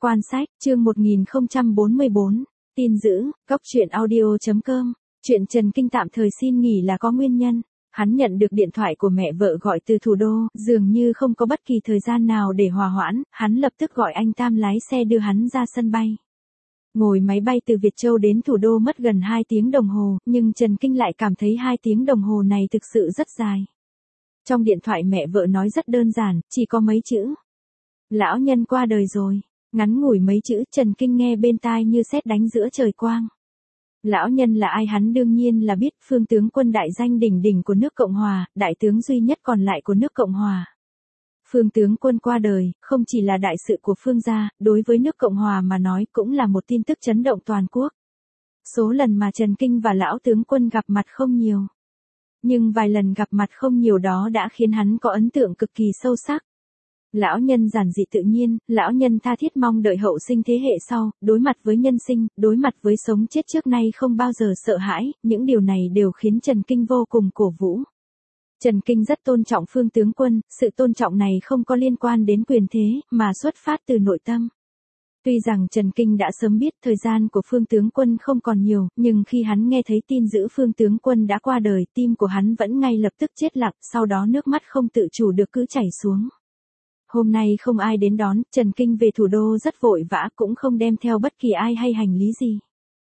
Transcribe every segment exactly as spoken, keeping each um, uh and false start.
Quan sách, chương một nghìn không trăm bốn mươi bốn, tin dữ, góc truyện audio chấm com, chuyện Trần Kinh tạm thời xin nghỉ là có nguyên nhân. Hắn nhận được điện thoại của mẹ vợ gọi từ thủ đô, dường như không có bất kỳ thời gian nào để hòa hoãn, hắn lập tức gọi anh Tam lái xe đưa hắn ra sân bay. Ngồi máy bay từ Việt Châu đến thủ đô mất gần hai tiếng đồng hồ, nhưng Trần Kinh lại cảm thấy hai tiếng đồng hồ này thực sự rất dài. Trong điện thoại mẹ vợ nói rất đơn giản, chỉ có mấy chữ. Lão nhân qua đời rồi. Ngắn ngủi mấy chữ Trần Kinh nghe bên tai như sét đánh giữa trời quang. Lão nhân là ai hắn đương nhiên là biết, Phương tướng quân đại danh đỉnh đỉnh của nước Cộng Hòa, đại tướng duy nhất còn lại của nước Cộng Hòa. Phương tướng quân qua đời, không chỉ là đại sự của Phương gia, đối với nước Cộng Hòa mà nói cũng là một tin tức chấn động toàn quốc. Số lần mà Trần Kinh và lão tướng quân gặp mặt không nhiều. Nhưng vài lần gặp mặt không nhiều đó đã khiến hắn có ấn tượng cực kỳ sâu sắc. Lão nhân giản dị tự nhiên, lão nhân tha thiết mong đợi hậu sinh thế hệ sau, đối mặt với nhân sinh, đối mặt với sống chết trước nay không bao giờ sợ hãi, những điều này đều khiến Trần Kinh vô cùng cổ vũ. Trần Kinh rất tôn trọng Phương tướng quân, sự tôn trọng này không có liên quan đến quyền thế, mà xuất phát từ nội tâm. Tuy rằng Trần Kinh đã sớm biết thời gian của Phương tướng quân không còn nhiều, nhưng khi hắn nghe thấy tin dữ Phương tướng quân đã qua đời, tim của hắn vẫn ngay lập tức chết lặng, sau đó nước mắt không tự chủ được cứ chảy xuống. Hôm nay không ai đến đón, Trần Kinh về thủ đô rất vội vã, cũng không đem theo bất kỳ ai hay hành lý gì.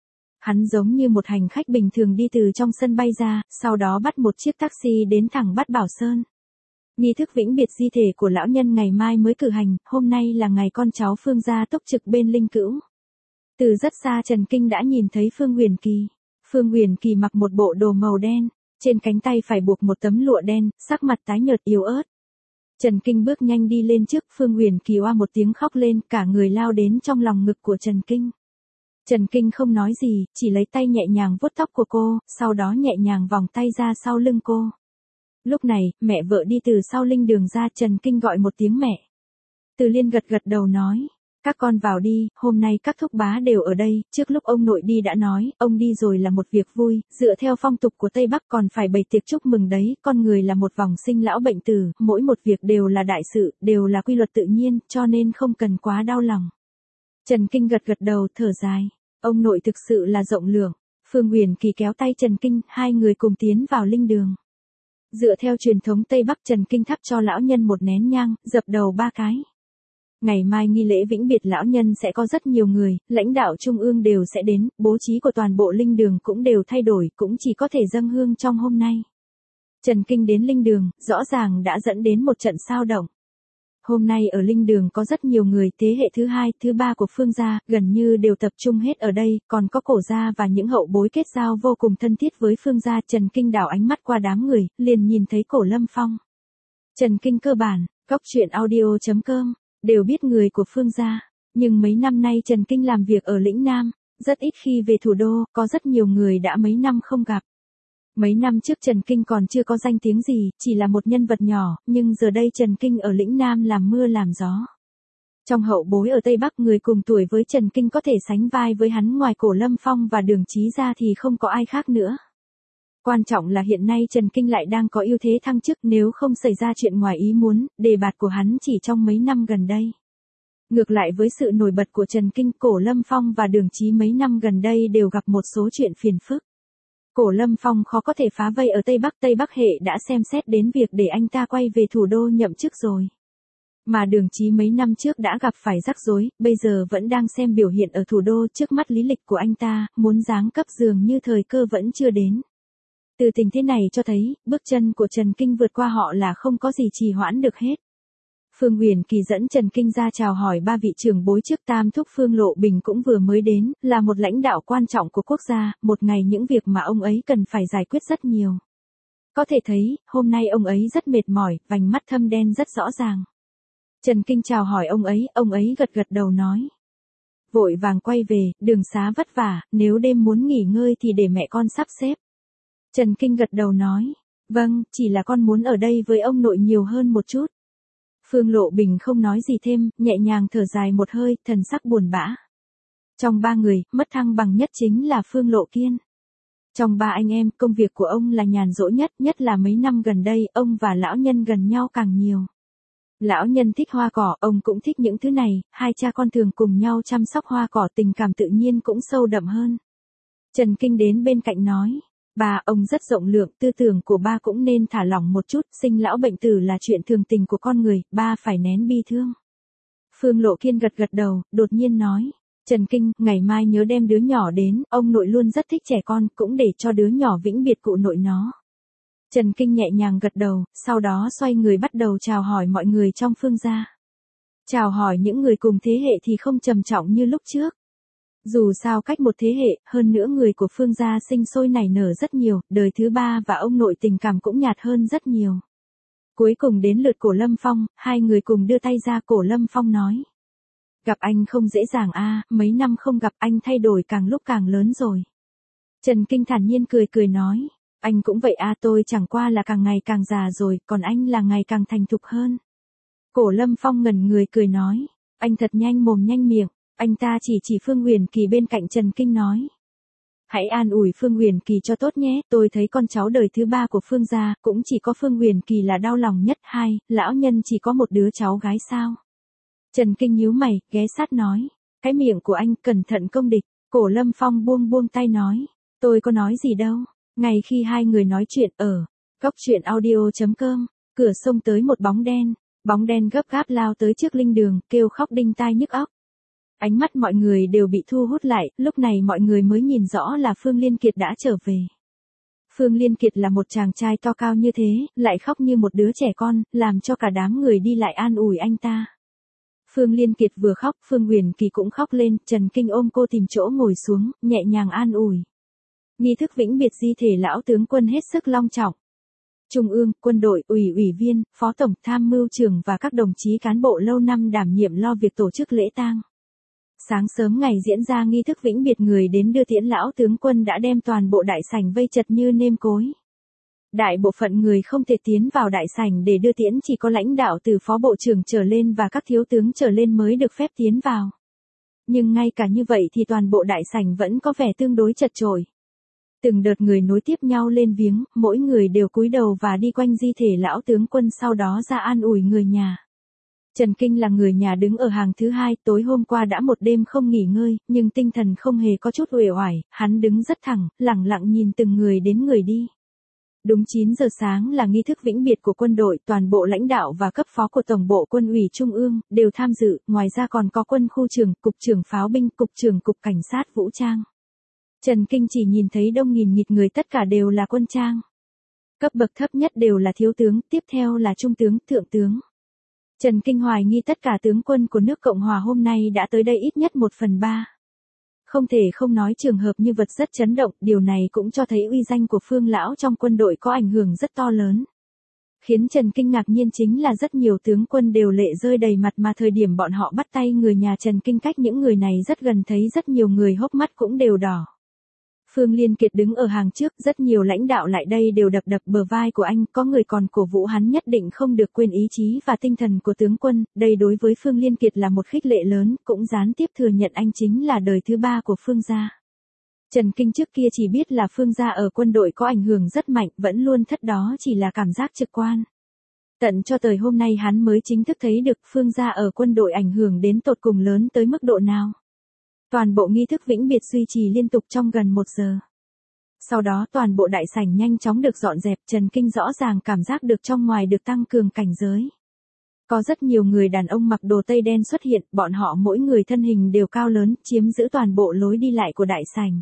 Hắn giống như một hành khách bình thường đi từ trong sân bay ra, sau đó bắt một chiếc taxi đến thẳng Bát Bảo Sơn. Nghi thức vĩnh biệt di thể của lão nhân ngày mai mới cử hành, hôm nay là ngày con cháu Phương gia túc trực bên linh cữu. Từ rất xa Trần Kinh đã nhìn thấy Phương Huyền Kỳ. Phương Huyền Kỳ mặc một bộ đồ màu đen, trên cánh tay phải buộc một tấm lụa đen, sắc mặt tái nhợt yếu ớt. Trần Kinh bước nhanh đi lên trước, Phương Huyền Kỳ oa một tiếng khóc lên, cả người lao đến trong lòng ngực của Trần Kinh. Trần Kinh không nói gì, chỉ lấy tay nhẹ nhàng vuốt tóc của cô, sau đó nhẹ nhàng vòng tay ra sau lưng cô. Lúc này, mẹ vợ đi từ sau linh đường ra, Trần Kinh gọi một tiếng mẹ. Từ Liên gật gật đầu nói, các con vào đi, hôm nay các thúc bá đều ở đây, trước lúc ông nội đi đã nói, ông đi rồi là một việc vui, dựa theo phong tục của Tây Bắc còn phải bày tiệc chúc mừng đấy, con người là một vòng sinh lão bệnh tử, mỗi một việc đều là đại sự, đều là quy luật tự nhiên, cho nên không cần quá đau lòng. Trần Kinh gật gật đầu, thở dài, ông nội thực sự là rộng lượng. Phương Huyền Kỳ kéo tay Trần Kinh, hai người cùng tiến vào linh đường. Dựa theo truyền thống Tây Bắc, Trần Kinh thắp cho lão nhân một nén nhang, dập đầu ba cái. Ngày mai nghi lễ vĩnh biệt lão nhân sẽ có rất nhiều người, lãnh đạo trung ương đều sẽ đến, bố trí của toàn bộ linh đường cũng đều thay đổi, cũng chỉ có thể dâng hương trong hôm nay. Trần Kinh đến linh đường, rõ ràng đã dẫn đến một trận xao động. Hôm nay ở linh đường có rất nhiều người thế hệ thứ hai, thứ ba của Phương gia, gần như đều tập trung hết ở đây, còn có cổ gia và những hậu bối kết giao vô cùng thân thiết với Phương gia. Trần Kinh đảo ánh mắt qua đám người, liền nhìn thấy Cổ Lâm Phong. Trần Kinh cơ bản, góc truyện audio chấm com, đều biết người của Phương gia, nhưng mấy năm nay Trần Kinh làm việc ở lĩnh Nam, rất ít khi về thủ đô, có rất nhiều người đã mấy năm không gặp. Mấy năm trước Trần Kinh còn chưa có danh tiếng gì, chỉ là một nhân vật nhỏ, nhưng giờ đây Trần Kinh ở lĩnh Nam làm mưa làm gió. Trong hậu bối ở Tây Bắc, người cùng tuổi với Trần Kinh có thể sánh vai với hắn ngoài Cổ Lâm Phong và Đường Chí ra thì không có ai khác nữa. Quan trọng là hiện nay Trần Kinh lại đang có ưu thế thăng chức, nếu không xảy ra chuyện ngoài ý muốn, đề bạt của hắn chỉ trong mấy năm gần đây. Ngược lại với sự nổi bật của Trần Kinh, Cổ Lâm Phong và Đường Chí mấy năm gần đây đều gặp một số chuyện phiền phức. Cổ Lâm Phong khó có thể phá vây ở Tây Bắc, Tây Bắc hệ đã xem xét đến việc để anh ta quay về thủ đô nhậm chức rồi. Mà Đường Chí mấy năm trước đã gặp phải rắc rối, bây giờ vẫn đang xem biểu hiện ở thủ đô, trước mắt lý lịch của anh ta, muốn giáng cấp dường như thời cơ vẫn chưa đến. Từ tình thế này cho thấy, bước chân của Trần Kinh vượt qua họ là không có gì trì hoãn được hết. Phương Huyền Kỳ dẫn Trần Kinh ra chào hỏi ba vị trưởng bối trước, tam thúc Phương Lộ Bình cũng vừa mới đến, là một lãnh đạo quan trọng của quốc gia, một ngày những việc mà ông ấy cần phải giải quyết rất nhiều. Có thể thấy, hôm nay ông ấy rất mệt mỏi, vành mắt thâm đen rất rõ ràng. Trần Kinh chào hỏi ông ấy, ông ấy gật gật đầu nói. Vội vàng quay về, đường xá vất vả, nếu đêm muốn nghỉ ngơi thì để mẹ con sắp xếp. Trần Kinh gật đầu nói, vâng, chỉ là con muốn ở đây với ông nội nhiều hơn một chút. Phương Lộ Bình không nói gì thêm, nhẹ nhàng thở dài một hơi, thần sắc buồn bã. Trong ba người, mất thăng bằng nhất chính là Phương Lộ Kiên. Trong ba anh em, công việc của ông là nhàn rỗi nhất, nhất là mấy năm gần đây, ông và lão nhân gần nhau càng nhiều. Lão nhân thích hoa cỏ, ông cũng thích những thứ này, hai cha con thường cùng nhau chăm sóc hoa cỏ, tình cảm tự nhiên cũng sâu đậm hơn. Trần Kinh đến bên cạnh nói, ba, ông rất rộng lượng, tư tưởng của ba cũng nên thả lỏng một chút, sinh lão bệnh tử là chuyện thường tình của con người, ba phải nén bi thương. Phương Lộ Kiên gật gật đầu, đột nhiên nói, Trần Kinh, ngày mai nhớ đem đứa nhỏ đến, ông nội luôn rất thích trẻ con, cũng để cho đứa nhỏ vĩnh biệt cụ nội nó. Trần Kinh nhẹ nhàng gật đầu, sau đó xoay người bắt đầu chào hỏi mọi người trong Phương gia. Chào hỏi những người cùng thế hệ thì không trầm trọng như lúc trước. Dù sao cách một thế hệ, hơn nữa người của Phương gia sinh sôi nảy nở rất nhiều, đời thứ ba và ông nội tình cảm cũng nhạt hơn rất nhiều. Cuối cùng đến lượt Cổ Lâm Phong, hai người cùng đưa tay ra. Cổ Lâm Phong nói, gặp anh không dễ dàng a, mấy năm không gặp anh thay đổi càng lúc càng lớn rồi. Trần Kinh thản nhiên cười cười nói, anh cũng vậy a, tôi chẳng qua là càng ngày càng già rồi, còn anh là ngày càng thành thục hơn. Cổ Lâm Phong ngẩn người cười nói, anh thật nhanh mồm nhanh miệng. Anh ta chỉ chỉ Phương Huyền Kỳ bên cạnh Trần Kinh nói, hãy an ủi Phương Huyền Kỳ cho tốt nhé, tôi thấy con cháu đời thứ ba của Phương gia, cũng chỉ có Phương Huyền Kỳ là đau lòng nhất. Hai, lão nhân chỉ có một đứa cháu gái sao? Trần Kinh nhíu mày, ghé sát nói, cái miệng của anh cẩn thận công địch. Cổ Lâm Phong buông buông tay nói, tôi có nói gì đâu. Ngay khi hai người nói chuyện ở góc truyện audio chấm com, cửa xông tới một bóng đen, bóng đen gấp gáp lao tới trước linh đường, kêu khóc đinh tai nhức óc. Ánh mắt mọi người đều bị thu hút lại, lúc này mọi người mới nhìn rõ là Phương Liên Kiệt đã trở về. Phương Liên Kiệt là một chàng trai to cao như thế, lại khóc như một đứa trẻ con, làm cho cả đám người đi lại an ủi anh ta. Phương Liên Kiệt vừa khóc, Phương Huyền Kỳ cũng khóc lên, Trần Kinh ôm cô tìm chỗ ngồi xuống, nhẹ nhàng an ủi. Nghi thức vĩnh biệt di thể lão tướng quân hết sức long trọng. Trung ương, quân đội, ủy ủy viên, phó tổng tham mưu trưởng và các đồng chí cán bộ lâu năm đảm nhiệm lo việc tổ chức lễ tang. Sáng sớm ngày diễn ra nghi thức vĩnh biệt, người đến đưa tiễn lão tướng quân đã đem toàn bộ đại sảnh vây chật như nêm cối. Đại bộ phận người không thể tiến vào đại sảnh để đưa tiễn, chỉ có lãnh đạo từ phó bộ trưởng trở lên và các thiếu tướng trở lên mới được phép tiến vào. Nhưng ngay cả như vậy thì toàn bộ đại sảnh vẫn có vẻ tương đối chật chội. Từng đợt người nối tiếp nhau lên viếng, mỗi người đều cúi đầu và đi quanh di thể lão tướng quân, sau đó ra an ủi người nhà. Trần Kinh là người nhà đứng ở hàng thứ hai, tối hôm qua đã một đêm không nghỉ ngơi, nhưng tinh thần không hề có chút uể oải, hắn đứng rất thẳng, lẳng lặng nhìn từng người đến người đi. Đúng chín giờ sáng là nghi thức vĩnh biệt của quân đội, toàn bộ lãnh đạo và cấp phó của Tổng bộ Quân ủy Trung ương đều tham dự, ngoài ra còn có quân khu trưởng, cục trưởng pháo binh, cục trưởng cục cảnh sát vũ trang. Trần Kinh chỉ nhìn thấy đông nghìn nghịt người, tất cả đều là quân trang. Cấp bậc thấp nhất đều là thiếu tướng, tiếp theo là trung tướng, thượng tướng. Trần Kinh hoài nghi tất cả tướng quân của nước Cộng hòa hôm nay đã tới đây ít nhất một phần ba. Không thể không nói trường hợp như vật rất chấn động, điều này cũng cho thấy uy danh của Phương lão trong quân đội có ảnh hưởng rất to lớn. Khiến Trần Kinh ngạc nhiên chính là rất nhiều tướng quân đều lệ rơi đầy mặt, mà thời điểm bọn họ bắt tay người nhà Trần Kinh cách những người này rất gần, thấy rất nhiều người hốc mắt cũng đều đỏ. Phương Liên Kiệt đứng ở hàng trước, rất nhiều lãnh đạo lại đây đều đập đập bờ vai của anh, có người còn cổ vũ hắn nhất định không được quên ý chí và tinh thần của tướng quân, đây đối với Phương Liên Kiệt là một khích lệ lớn, cũng gián tiếp thừa nhận anh chính là đời thứ ba của Phương gia. Trần Kinh trước kia chỉ biết là Phương gia ở quân đội có ảnh hưởng rất mạnh, vẫn luôn thất đó chỉ là cảm giác trực quan. Tận cho tới hôm nay hắn mới chính thức thấy được Phương gia ở quân đội ảnh hưởng đến tột cùng lớn tới mức độ nào. Toàn bộ nghi thức vĩnh biệt duy trì liên tục trong gần một giờ. Sau đó toàn bộ đại sảnh nhanh chóng được dọn dẹp, Trần Kinh rõ ràng cảm giác được trong ngoài được tăng cường cảnh giới. Có rất nhiều người đàn ông mặc đồ tây đen xuất hiện, bọn họ mỗi người thân hình đều cao lớn, chiếm giữ toàn bộ lối đi lại của đại sảnh.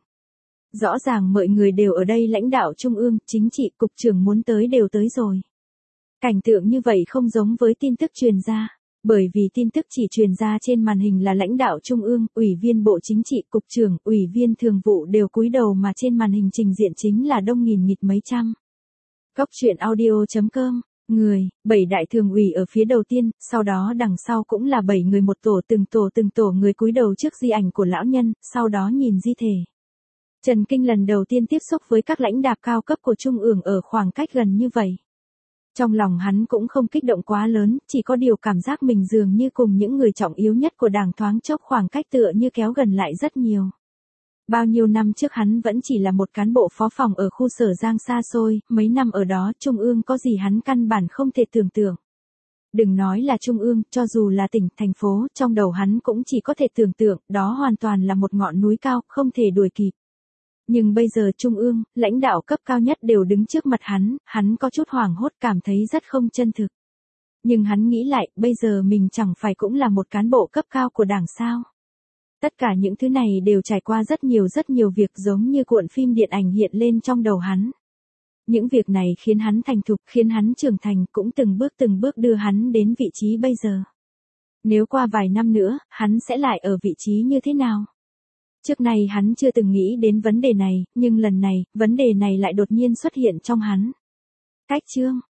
Rõ ràng mọi người đều ở đây, lãnh đạo trung ương, chính trị, cục trưởng muốn tới đều tới rồi. Cảnh tượng như vậy không giống với tin tức truyền ra. Bởi vì tin tức chỉ truyền ra trên màn hình là lãnh đạo trung ương, ủy viên bộ chính trị, cục trưởng, ủy viên thường vụ đều cúi đầu, mà trên màn hình trình diện chính là đông nghìn nghịt mấy trăm. Góc truyện audio chấm com, người, bảy đại thường ủy ở phía đầu tiên, sau đó đằng sau cũng là bảy người một tổ, từng tổ từng tổ người cúi đầu trước di ảnh của lão nhân, sau đó nhìn di thể. Trần Kinh lần đầu tiên tiếp xúc với các lãnh đạo cao cấp của trung ương ở khoảng cách gần như vậy. Trong lòng hắn cũng không kích động quá lớn, chỉ có điều cảm giác mình dường như cùng những người trọng yếu nhất của Đảng thoáng chốc khoảng cách tựa như kéo gần lại rất nhiều. Bao nhiêu năm trước hắn vẫn chỉ là một cán bộ phó phòng ở khu Sở Giang xa xôi, mấy năm ở đó trung ương có gì hắn căn bản không thể tưởng tượng. Đừng nói là trung ương, cho dù là tỉnh, thành phố, trong đầu hắn cũng chỉ có thể tưởng tượng, đó hoàn toàn là một ngọn núi cao, không thể đuổi kịp. Nhưng bây giờ trung ương, lãnh đạo cấp cao nhất đều đứng trước mặt hắn, hắn có chút hoảng hốt, cảm thấy rất không chân thực. Nhưng hắn nghĩ lại, bây giờ mình chẳng phải cũng là một cán bộ cấp cao của đảng sao? Tất cả những thứ này đều trải qua rất nhiều rất nhiều việc, giống như cuộn phim điện ảnh hiện lên trong đầu hắn. Những việc này khiến hắn thành thục, khiến hắn trưởng thành, cũng từng bước từng bước đưa hắn đến vị trí bây giờ. Nếu qua vài năm nữa, hắn sẽ lại ở vị trí như thế nào? Trước này hắn chưa từng nghĩ đến vấn đề này, nhưng lần này, vấn đề này lại đột nhiên xuất hiện trong hắn. Cách chương